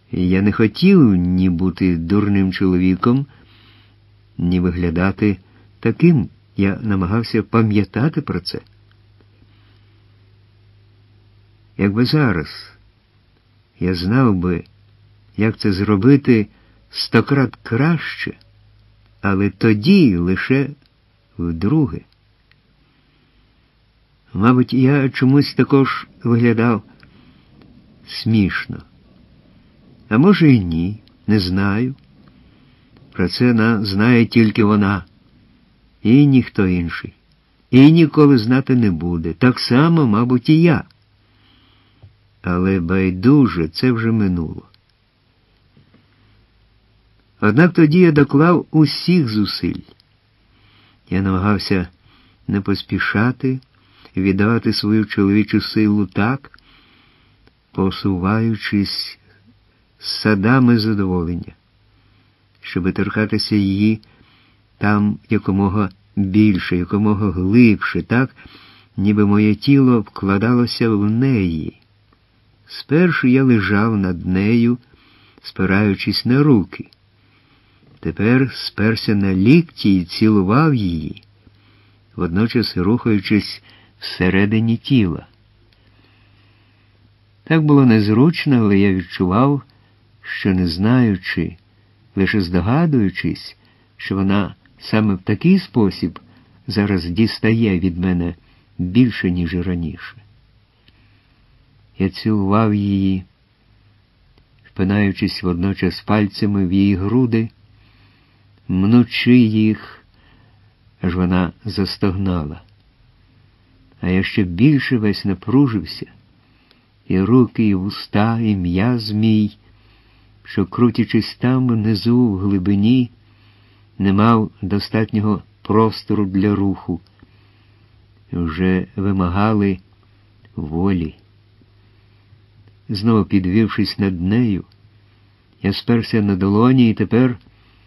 І я не хотів ні бути дурним чоловіком, ні виглядати таким. Я намагався пам'ятати про це. Якби зараз я знав би, як це зробити 100 крат краще, але тоді лише вдруге. Мабуть, я чомусь також виглядав смішно. А може і ні, не знаю. Про це знає тільки вона. І ніхто інший. І ніколи знати не буде. Так само, мабуть, і я. Але байдуже, це вже минуло. Однак тоді я доклав усіх зусиль. Я намагався не поспішати, віддавати свою чоловічу силу так, посуваючись з садами задоволення, щоби торкатися її там якомога більше, якомога глибше, так, ніби моє тіло вкладалося в неї. Спершу я лежав над нею, спираючись на руки. Тепер сперся на лікті і цілував її, водночас рухаючись всередині тіла. Так було незручно, але я відчував, що не знаючи, лише здогадуючись, що вона саме в такий спосіб зараз дістає від мене більше, ніж раніше. Я цілував її, впинаючись водночас пальцями в її груди, мнучи їх, аж вона застогнала. А я ще більше весь напружився, і руки, і вуста, і м'яз мій, що, крутячись там внизу в глибині, не мав достатнього простору для руху, вже вимагали волі. Знову підвівшись над нею, я сперся на долоні і тепер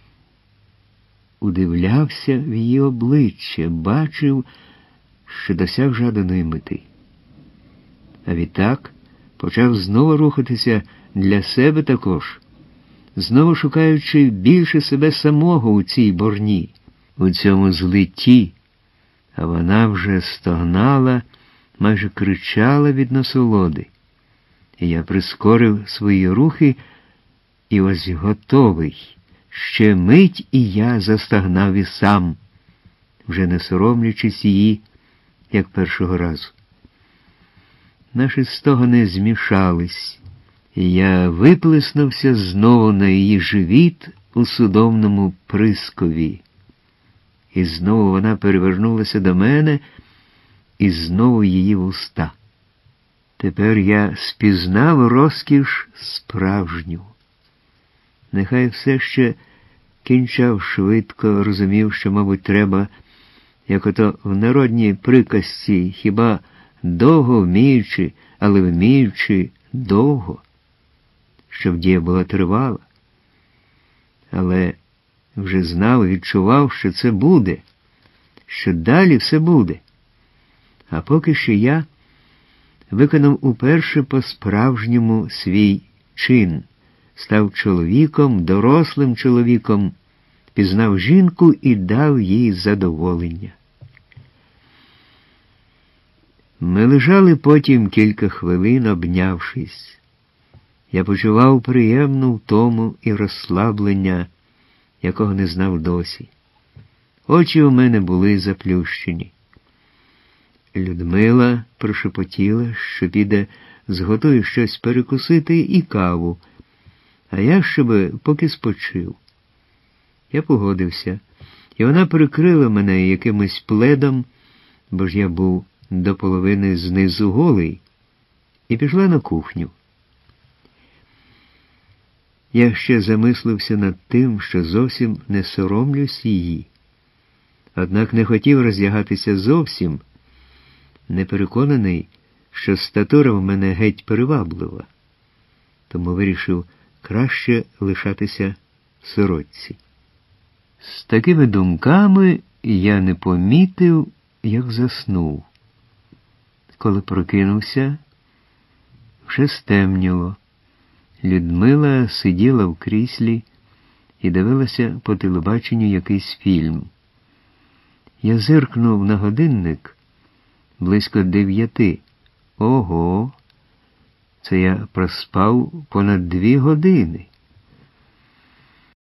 удивлявся в її обличчя, бачив, що досяг жаданої мети. А відтак почав знову рухатися для себе також, знову шукаючи більше себе самого у цій борні, у цьому злитті, а вона вже стогнала, майже кричала від насолоди. І я прискорив свої рухи, і ось готовий. Ще мить, і я застогнав і сам, вже не соромлячись її, як першого разу. Наші стогони змішались, і я виплеснувся знову на її живіт у судомному прискові. І знову вона перевернулася до мене, і знову її вуста. Тепер я спізнав розкіш справжню. Нехай все ще кінчав швидко, розумів, що, мабуть, треба, як ото в народній приказці, хіба довго вміючи, але вміючи довго, щоб дія була тривала. Але вже знав, відчував, що це буде, що далі все буде. А поки що я виконав уперше по-справжньому свій чин, став чоловіком, дорослим чоловіком, пізнав жінку і дав їй задоволення. Ми лежали потім кілька хвилин, обнявшись. Я почував приємну втому і розслаблення, якого не знав досі. Очі у мене були заплющені. Людмила прошепотіла, що піде, зготує щось перекусити і каву, а я щоб поки спочив. Я погодився, і вона прикрила мене якимось пледом, бо ж я був до половини знизу голий, і пішла на кухню. Я ще замислився над тим, що зовсім не соромлюсь її. Однак не хотів роздягатися зовсім, не переконаний, що статура в мене геть приваблива. Тому вирішив краще лишатися в сорочці. З такими думками я не помітив, як заснув. Коли прокинувся, вже стемніло. Людмила сиділа в кріслі і дивилася по телебаченню якийсь фільм. Я зиркнув на годинник близько 9. Ого! Це я проспав понад 2 години.